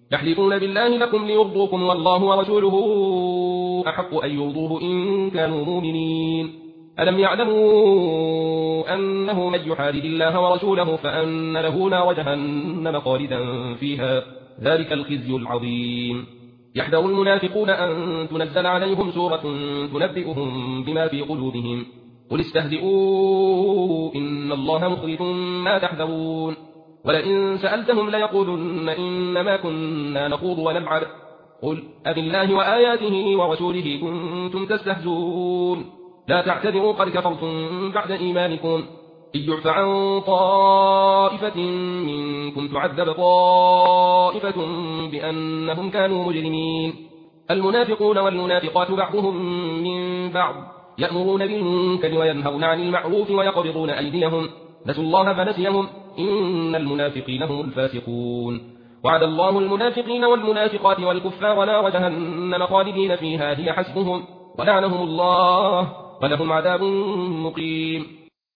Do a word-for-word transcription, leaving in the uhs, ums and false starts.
يحلفون بالله لكم ليرضوكم والله ورسوله أحق أن يرضوه إن كانوا مؤمنين. ألم يعلموا أنه من يحادد الله ورسوله فأن له نار جهنم خالدا فيها ذلك الخزي العظيم. يحذر المنافقون أن تنزل عليهم سورة تنبئهم بما في قلوبهم قل استهزئوا إن الله مخرج ما تحذرون. ولئن سألتهم ليقولن إنما كنا نخوض ونلعب قل أبالله وآياته ورسوله كنتم تستهزئون لا تعتذروا قد كفرتم بعد إيمانكم إن يعف عن طائفة منكم تعذب طائفة بأنهم كانوا مجرمين. المنافقون والمنافقات بعضهم من بعض يأمرون بالمنكر وينهون عن المعروف ويقبضون أيديهم نسوا الله فنسيهم إن المنافقين هم الفاسقون. وعد الله المنافقين والمنافقات والكفار نار جهنم خالدين فيها هي حسبهم ولعنهم الله ولهم عذاب مقيم.